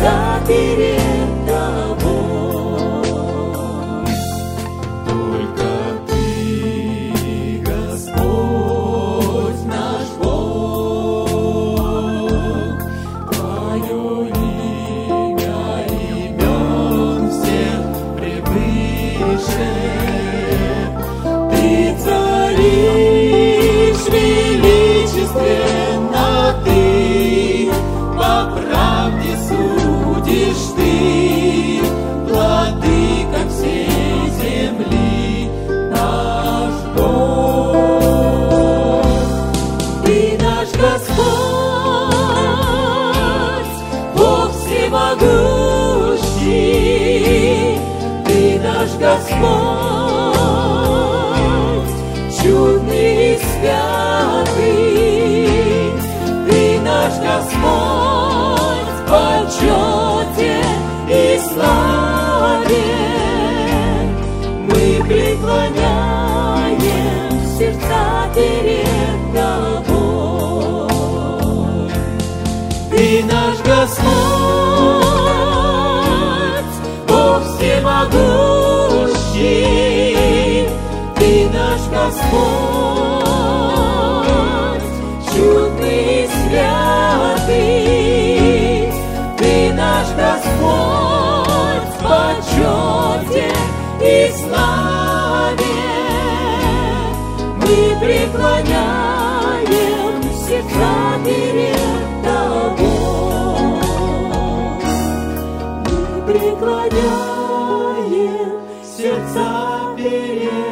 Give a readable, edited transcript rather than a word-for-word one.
сердца перед Тобой. Только Ты, Господь наш Бог, Твое имя имен всех превыше. Ты царишь величественно, Ты по правде судишь, Ты владыка всей земли, наш Бог. Ты наш Господь, Бог всемогущий, Ты наш Господь, чудный и святый, Ты наш Господь в почете и славе. Мы преклоняем сердца перед Тобой. Ты наш Господь, Бог всемогущий, Ты наш Господь, чудный и святый, Ты наш Господь в почете и славе. Мы преклоняем сердца перед Тобой. Мы преклоняем сердца перед